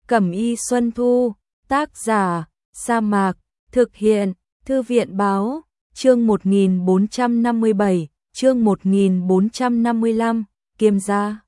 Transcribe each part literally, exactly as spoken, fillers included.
Cẩm y Xuân Thu, tác giả, Sa Mạc, thực hiện, Thư viện Báo, chương một nghìn bốn trăm năm mươi bảy, chương một nghìn bốn trăm năm mươi lăm, Kiêm gia.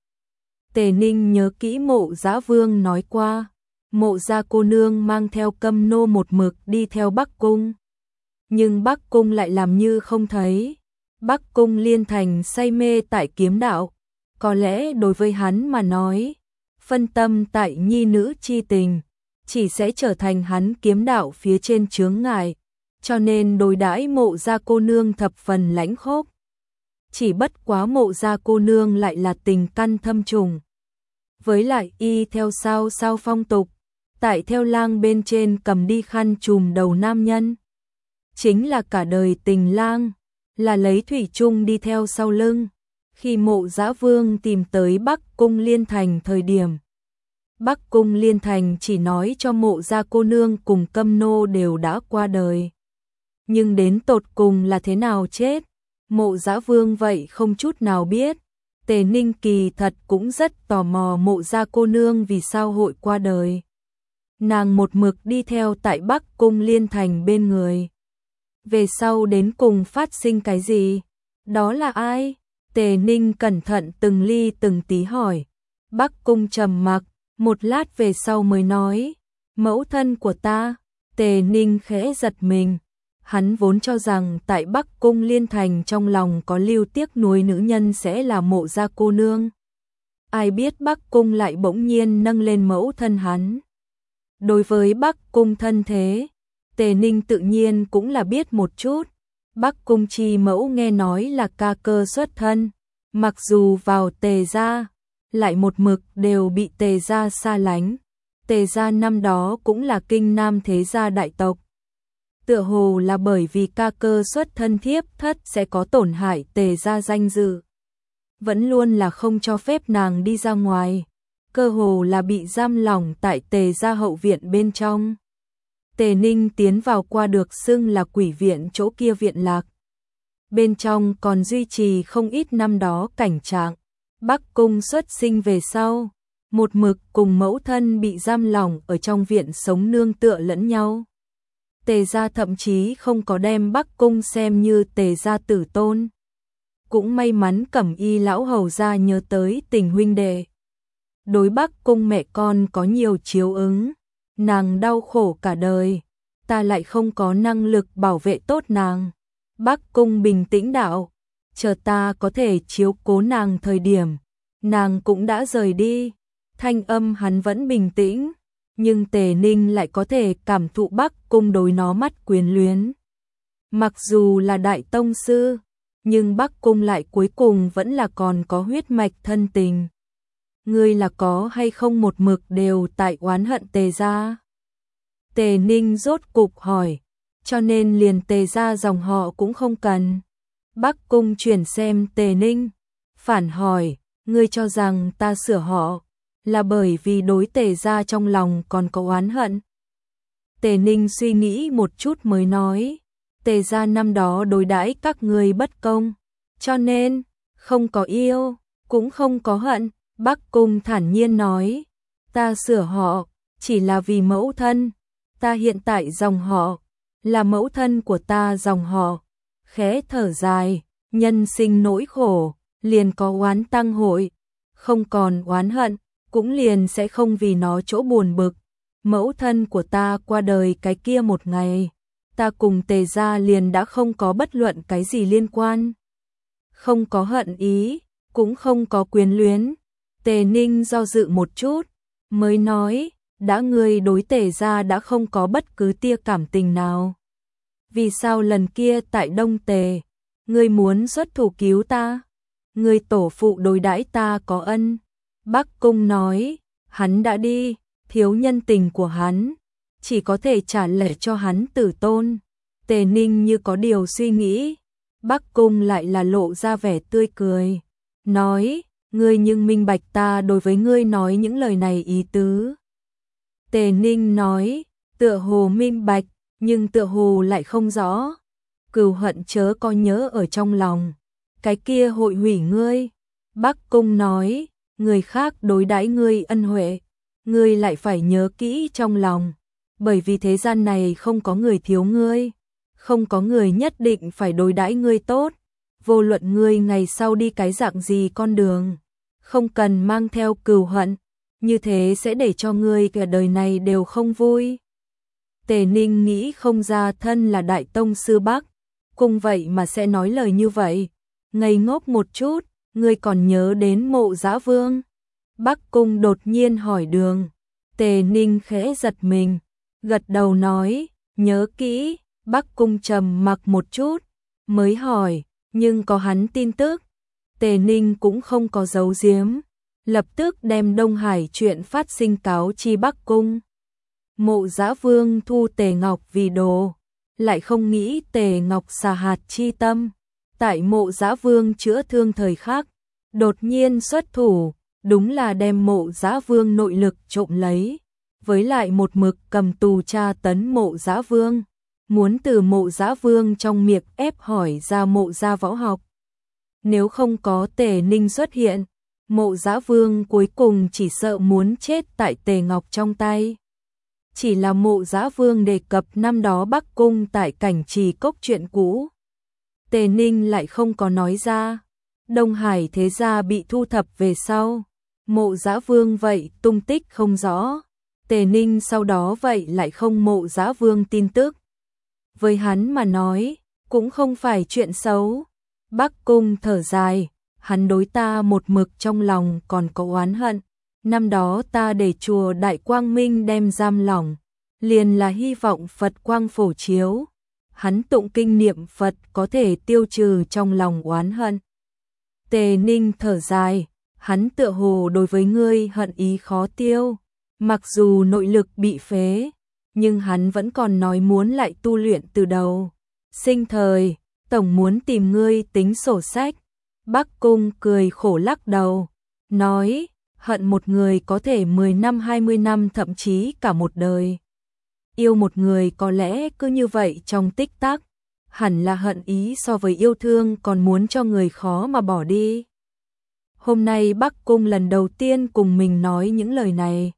Tề Ninh nhớ kỹ Mộ Dã Vương nói qua, Mộ gia cô nương mang theo Câm nô một mực đi theo Bắc Cung. Nhưng Bắc Cung lại làm như không thấy. Bắc Cung Liên Thành say mê tại kiếm đạo, có lẽ đối với hắn mà nói, phân tâm tại nhi nữ chi tình, chỉ sẽ trở thành hắn kiếm đạo phía trên chướng ngại, cho nên đối đãi Mộ gia cô nương thập phần lãnh khốc. Chỉ bất quá Mộ gia cô nương lại là tình căn thâm trùng. Với lại y theo sao sao phong tục, tại theo lang bên trên cầm đi khăn trùm đầu nam nhân. Chính là cả đời tình lang, là lấy thủy chung đi theo sau lưng. Khi Mộ Dã Vương tìm tới Bắc Cung Liên Thành thời điểm, Bắc Cung Liên Thành chỉ nói cho Mộ gia cô nương cùng Câm nô đều đã qua đời. Nhưng đến tột cùng là thế nào chết, Mộ Dã Vương vậy không chút nào biết. Tề Ninh kỳ thật cũng rất tò mò Mộ gia cô nương vì sao hội qua đời. Nàng một mực đi theo tại Bắc Cung Liên Thành bên người. Về sau đến cùng phát sinh cái gì? Đó là ai? Tề Ninh cẩn thận từng ly từng tí hỏi. Bắc Cung trầm mặc, một lát về sau mới nói, mẫu thân của ta. Tề Ninh khẽ giật mình. Hắn vốn cho rằng tại Bắc Cung Liên Thành trong lòng có lưu tiếc nuối nữ nhân sẽ là Mộ gia cô nương. Ai biết Bắc Cung lại bỗng nhiên nâng lên mẫu thân hắn. Đối với Bắc Cung thân thế, Tề Ninh tự nhiên cũng là biết một chút. Bắc Cung chi mẫu nghe nói là ca cơ xuất thân, mặc dù vào Tề gia, lại một mực đều bị Tề gia xa lánh. Tề gia năm đó cũng là kinh nam thế gia đại tộc. Tựa hồ là bởi vì ca cơ xuất thân thiếp thất sẽ có tổn hại Tề gia danh dự, vẫn luôn là không cho phép nàng đi ra ngoài, cơ hồ là bị giam lỏng tại Tề gia hậu viện bên trong. Tề Ninh tiến vào qua được xưng là quỷ viện chỗ kia viện lạc. Bên trong còn duy trì không ít năm đó cảnh trạng. Bắc Cung xuất sinh về sau, một mực cùng mẫu thân bị giam lỏng ở trong viện sống nương tựa lẫn nhau. Tề gia thậm chí không có đem Bắc Cung xem như Tề gia tử tôn. Cũng may mắn Cẩm y lão hầu gia nhớ tới tình huynh đệ. Đối Bắc Cung mẹ con có nhiều chiếu ứng. Nàng đau khổ cả đời, ta lại không có năng lực bảo vệ tốt nàng. Bắc Cung bình tĩnh đạo, chờ ta có thể chiếu cố nàng thời điểm, nàng cũng đã rời đi. Thanh âm hắn vẫn bình tĩnh, nhưng Tề Ninh lại có thể cảm thụ Bắc Cung đối nó mắt quyến luyến. Mặc dù là đại tông sư, nhưng Bắc Cung lại cuối cùng vẫn là còn có huyết mạch thân tình. Ngươi là có hay không một mực đều tại oán hận Tề gia? Tề Ninh rốt cục hỏi, cho nên liền Tề gia dòng họ cũng không cần. Bắc Cung chuyển xem Tề Ninh, phản hỏi, ngươi cho rằng ta sửa họ là bởi vì đối Tề gia trong lòng còn có oán hận? Tề Ninh suy nghĩ một chút mới nói, Tề gia năm đó đối đãi các ngươi bất công, cho nên không có yêu, cũng không có hận. Bắc Cung thản nhiên nói, ta sửa họ chỉ là vì mẫu thân, ta hiện tại dòng họ là mẫu thân của ta dòng họ. Khẽ thở dài, nhân sinh nỗi khổ, liền có oán tăng hội, không còn oán hận, cũng liền sẽ không vì nó chỗ buồn bực. Mẫu thân của ta qua đời cái kia một ngày, ta cùng Tề gia liền đã không có bất luận cái gì liên quan. Không có hận ý, cũng không có quyến luyến. Tề Ninh do dự một chút, mới nói, đã ngươi đối Tề gia đã không có bất cứ tia cảm tình nào. Vì sao lần kia tại Đông Tề, ngươi muốn xuất thủ cứu ta? Ngươi tổ phụ đối đãi ta có ân. Bắc Cung nói, hắn đã đi, thiếu nhân tình của hắn, chỉ có thể trả lệ cho hắn tử tôn. Tề Ninh như có điều suy nghĩ, Bắc Cung lại là lộ ra vẻ tươi cười, nói, ngươi nhưng minh bạch ta đối với ngươi nói những lời này ý tứ. Tề Ninh nói, tựa hồ minh bạch, nhưng tựa hồ lại không rõ. Cừu hận chớ có nhớ ở trong lòng, cái kia hội hủy ngươi. Bắc Cung nói, người khác đối đãi ngươi ân huệ, ngươi lại phải nhớ kỹ trong lòng, bởi vì thế gian này không có người thiếu ngươi, không có người nhất định phải đối đãi ngươi tốt, vô luận ngươi ngày sau đi cái dạng gì con đường, không cần mang theo cừu hận, như thế sẽ để cho ngươi cả đời này đều không vui. Tề Ninh nghĩ không ra thân là Đại Tông Sư Bắc Cung vậy mà sẽ nói lời như vậy, ngây ngốc một chút, ngươi còn nhớ đến Mộ Dã Vương? Bắc Cung đột nhiên hỏi Đường. Tề Ninh khẽ giật mình, gật đầu nói, nhớ kỹ. Bắc Cung trầm mặc một chút, mới hỏi, nhưng có hắn tin tức? Tề Ninh cũng không có giấu giếm, lập tức đem Đông Hải chuyện phát sinh cáo chi Bắc Cung. Mộ Dã Vương thu Tề Ngọc vì đồ, lại không nghĩ Tề Ngọc xà hạt chi tâm, tại Mộ Dã Vương chữa thương thời khắc, đột nhiên xuất thủ, đúng là đem Mộ Dã Vương nội lực trộm lấy, với lại một mực cầm tù tra tấn Mộ Dã Vương, muốn từ Mộ Dã Vương trong miệng ép hỏi ra Mộ gia võ học. Nếu không có Tề Ninh xuất hiện, Mộ Dã Vương cuối cùng chỉ sợ muốn chết tại Tề Ngọc trong tay. Chỉ là Mộ Dã Vương đề cập năm đó Bắc Cung tại Cảnh Trì Cốc chuyện cũ, Tề Ninh lại không có nói ra. Đông Hải thế gia bị thu thập về sau, Mộ Dã Vương vậy tung tích không rõ, Tề Ninh sau đó vậy lại không Mộ Dã Vương tin tức. Với hắn mà nói, cũng không phải chuyện xấu. Bắc Cung thở dài, hắn đối ta một mực trong lòng còn có oán hận. Năm đó ta để chùa Đại Quang Minh đem giam lỏng, liền là hy vọng Phật quang phổ chiếu. Hắn tụng kinh niệm Phật có thể tiêu trừ trong lòng oán hận. Tề Ninh thở dài, hắn tựa hồ đối với ngươi hận ý khó tiêu. Mặc dù nội lực bị phế, nhưng hắn vẫn còn nói muốn lại tu luyện từ đầu. Sinh thời, tổng muốn tìm ngươi tính sổ sách. Bắc Cung cười khổ lắc đầu, nói, hận một người có thể mười năm hai mươi năm thậm chí cả một đời. Yêu một người có lẽ cứ như vậy trong tích tắc, hẳn là hận ý so với yêu thương còn muốn cho người khó mà bỏ đi. Hôm nay Bắc Cung lần đầu tiên cùng mình nói những lời này.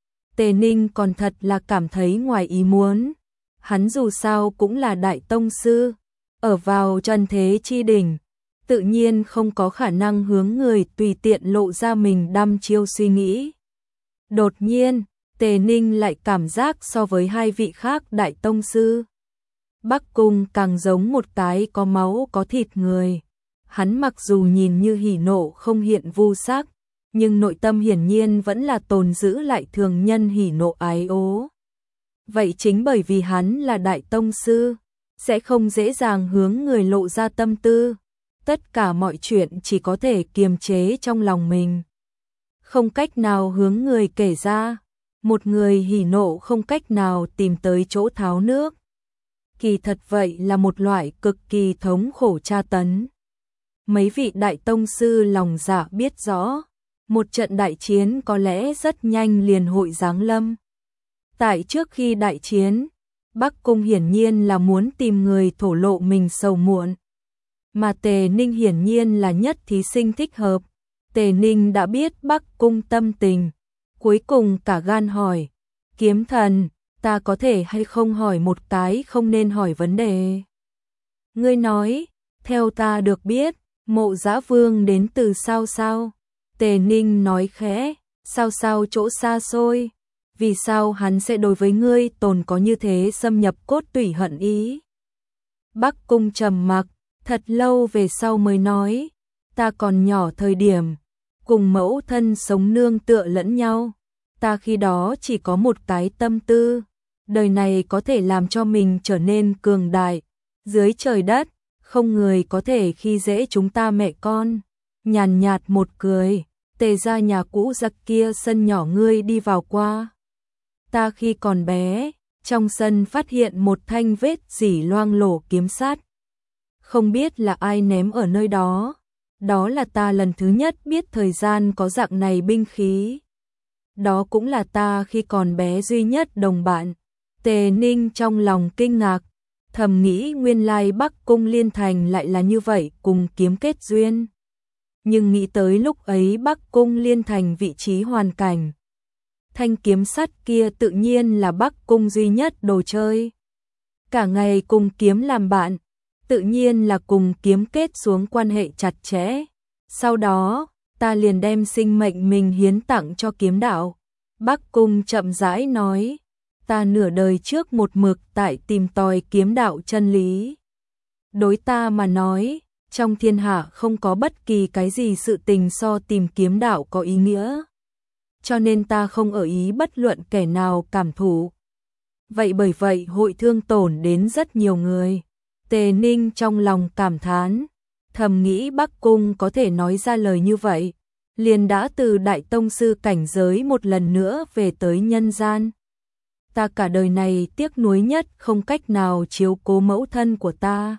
Tề Ninh còn thật là cảm thấy ngoài ý muốn. Hắn dù sao cũng là Đại Tông Sư, ở vào trần thế chi đỉnh, tự nhiên không có khả năng hướng người tùy tiện lộ ra mình đăm chiêu suy nghĩ. Đột nhiên, Tề Ninh lại cảm giác so với hai vị khác Đại Tông Sư, Bắc Cung càng giống một cái có máu có thịt người. Hắn mặc dù nhìn như hỉ nộ không hiện vu sắc, nhưng nội tâm hiển nhiên vẫn là tồn giữ lại thường nhân hỉ nộ ái ố. Vậy chính bởi vì hắn là Đại Tông Sư, sẽ không dễ dàng hướng người lộ ra tâm tư. Tất cả mọi chuyện chỉ có thể kiềm chế trong lòng mình, không cách nào hướng người kể ra. Một người hỉ nộ không cách nào tìm tới chỗ tháo nước. Kỳ thật vậy là một loại cực kỳ thống khổ tra tấn. Mấy vị Đại Tông Sư lòng dạ biết rõ, một trận đại chiến có lẽ rất nhanh liền hội giáng lâm. Tại trước khi đại chiến, Bắc Cung hiển nhiên là muốn tìm người thổ lộ mình sầu muộn, mà Tề Ninh hiển nhiên là nhất thí sinh thích hợp. Tề Ninh đã biết Bắc Cung tâm tình, cuối cùng cả gan hỏi, Kiếm Thần, ta có thể hay không hỏi một cái không nên hỏi vấn đề? Ngươi nói, theo ta được biết, Mộ Dã Vương đến từ sao sao? Tề Ninh nói khẽ, sao sao chỗ xa xôi? Vì sao hắn sẽ đối với ngươi tồn có như thế xâm nhập cốt tủy hận ý? Bắc Cung trầm mặc, thật lâu về sau mới nói, ta còn nhỏ thời điểm, cùng mẫu thân sống nương tựa lẫn nhau. Ta khi đó chỉ có một cái tâm tư, đời này có thể làm cho mình trở nên cường đại. Dưới trời đất, không người có thể khi dễ chúng ta mẹ con. Nhàn nhạt một cười, Tề ra nhà cũ giặc kia sân nhỏ ngươi đi vào qua. Ta khi còn bé, trong sân phát hiện một thanh vết dỉ loang lổ kiếm sắt. Không biết là ai ném ở nơi đó. Đó là ta lần thứ nhất biết thời gian có dạng này binh khí. Đó cũng là ta khi còn bé duy nhất đồng bạn. Tề Ninh trong lòng kinh ngạc, thầm nghĩ nguyên lai Bắc Cung Liên Thành lại là như vậy cùng kiếm kết duyên. Nhưng nghĩ tới lúc ấy Bắc Cung Liên Thành vị trí hoàn cảnh, thanh kiếm sắt kia tự nhiên là Bắc Cung duy nhất đồ chơi. Cả ngày cùng kiếm làm bạn, tự nhiên là cùng kiếm kết xuống quan hệ chặt chẽ. Sau đó, ta liền đem sinh mệnh mình hiến tặng cho kiếm đạo. Bắc Cung chậm rãi nói, ta nửa đời trước một mực tại tìm tòi kiếm đạo chân lý. Đối ta mà nói, trong thiên hạ không có bất kỳ cái gì sự tình so tìm kiếm đạo có ý nghĩa. Cho nên ta không ở ý bất luận kẻ nào cảm thụ. Vậy bởi vậy hội thương tổn đến rất nhiều người. Tề Ninh trong lòng cảm thán, thầm nghĩ Bắc Cung có thể nói ra lời như vậy, liền đã từ đại tông sư cảnh giới một lần nữa về tới nhân gian. Ta cả đời này tiếc nuối nhất không cách nào chiếu cố mẫu thân của ta.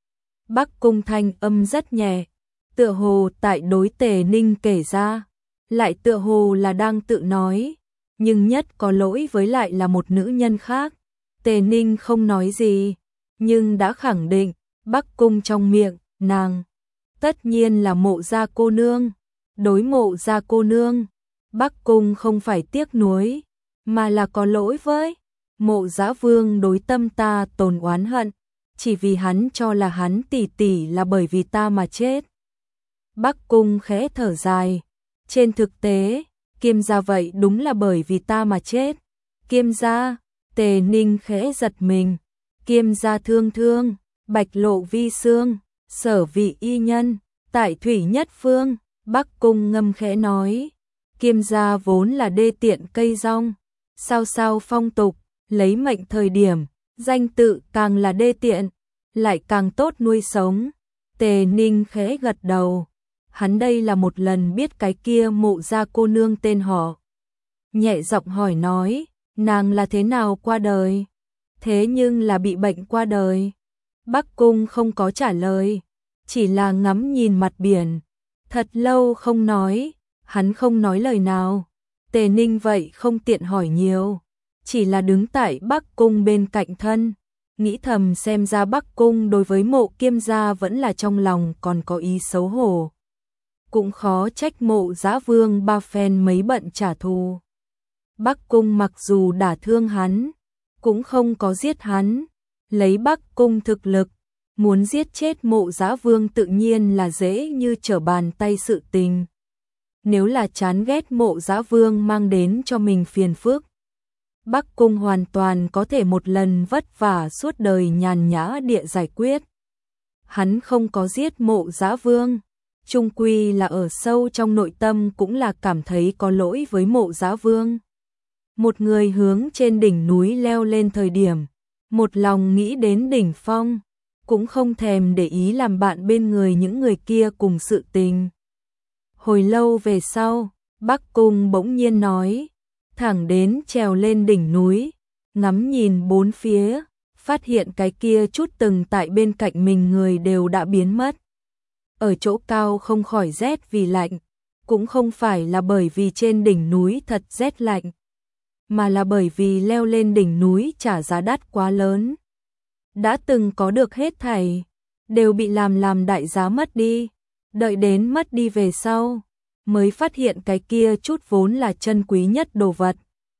Bắc Cung thanh âm rất nhẹ, tựa hồ tại đối Tề Ninh kể ra, lại tựa hồ là đang tự nói, nhưng nhất có lỗi với lại là một nữ nhân khác. Tề Ninh không nói gì, nhưng đã khẳng định, Bắc Cung trong miệng, nàng, tất nhiên là Mộ gia cô nương. Đối Mộ gia cô nương, Bắc Cung không phải tiếc nuối, mà là có lỗi với Mộ Dã Vương đối tâm ta tồn oán hận, chỉ vì hắn cho là hắn tỷ tỷ là bởi vì ta mà chết. Bắc Cung khẽ thở dài, trên thực tế, Kiêm gia vậy đúng là bởi vì ta mà chết. Kiêm gia, Tề Ninh khẽ giật mình, Kiêm gia thương thương, Bạch Lộ vi xương, Sở vị y nhân, tại thủy nhất phương. Bắc Cung ngâm khẽ nói, Kiêm gia vốn là đê tiện cây rong, sao sao phong tục, lấy mệnh thời điểm, danh tự càng là đê tiện, lại càng tốt nuôi sống. Tề Ninh khẽ gật đầu, hắn đây là một lần biết cái kia Mộ gia cô nương tên họ. Nhẹ giọng hỏi nói, nàng là thế nào qua đời? Thế nhưng là bị bệnh qua đời. Bắc Cung không có trả lời, chỉ là ngắm nhìn mặt biển. Thật lâu không nói, hắn không nói lời nào. Tề Ninh vậy không tiện hỏi nhiều, chỉ là đứng tại Bắc Cung bên cạnh thân, nghĩ thầm xem ra Bắc Cung đối với Mộ Kiêm gia vẫn là trong lòng còn có ý xấu hổ. Cũng khó trách Mộ Dã Vương ba phen mấy bận trả thù. Bắc Cung mặc dù đả thương hắn, cũng không có giết hắn, lấy Bắc Cung thực lực, muốn giết chết Mộ Dã Vương tự nhiên là dễ như trở bàn tay sự tình. Nếu là chán ghét Mộ Dã Vương mang đến cho mình phiền phức, Bắc Cung hoàn toàn có thể một lần vất vả suốt đời nhàn nhã địa giải quyết. Hắn không có giết Mộ Dã Vương, chung quy là ở sâu trong nội tâm cũng là cảm thấy có lỗi với Mộ Dã Vương. Một người hướng trên đỉnh núi leo lên thời điểm, một lòng nghĩ đến đỉnh phong, cũng không thèm để ý làm bạn bên người những người kia cùng sự tình. Hồi lâu về sau, Bắc Cung bỗng nhiên nói, thẳng đến trèo lên đỉnh núi, ngắm nhìn bốn phía, phát hiện cái kia chút từng tại bên cạnh mình người đều đã biến mất. Ở chỗ cao không khỏi rét vì lạnh, cũng không phải là bởi vì trên đỉnh núi thật rét lạnh, mà là bởi vì leo lên đỉnh núi trả giá đắt quá lớn. Đã từng có được hết thảy, đều bị làm làm đại giá mất đi, đợi đến mất đi về sau, mới phát hiện cái kia chút vốn là chân quý nhất đồ vật.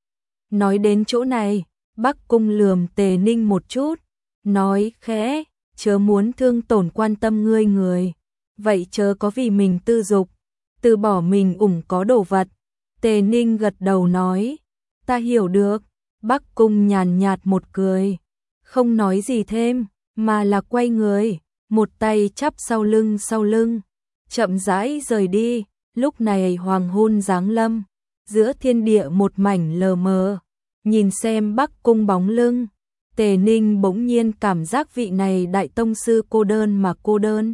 Nói đến chỗ này, Bắc Cung lườm Tề Ninh một chút, nói khẽ, chớ muốn thương tổn quan tâm ngươi người, vậy chớ có vì mình tư dục, từ bỏ mình ủng có đồ vật. Tề Ninh gật đầu nói, ta hiểu được. Bắc Cung nhàn nhạt một cười, không nói gì thêm, mà là quay người, một tay chắp sau lưng sau lưng, chậm rãi rời đi. Lúc này hoàng hôn giáng lâm, giữa thiên địa một mảnh lờ mờ, nhìn xem Bắc Cung bóng lưng, Tề Ninh bỗng nhiên cảm giác vị này đại tông sư cô đơn mà cô đơn.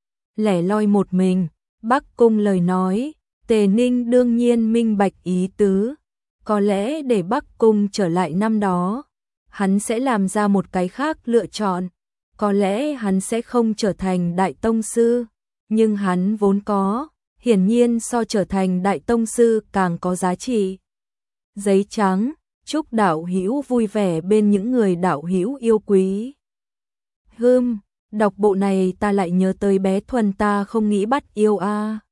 Lẻ loi một mình, Bắc Cung lời nói, Tề Ninh đương nhiên minh bạch ý tứ, có lẽ để Bắc Cung trở lại năm đó, hắn sẽ làm ra một cái khác lựa chọn, có lẽ hắn sẽ không trở thành đại tông sư, nhưng hắn vốn có, hiển nhiên so trở thành đại tông sư càng có giá trị. Giấy trắng, chúc đạo hữu vui vẻ bên những người đạo hữu yêu quý. Hừm, đọc bộ này ta lại nhớ tới bé Thuần ta không nghĩ bắt yêu a. À.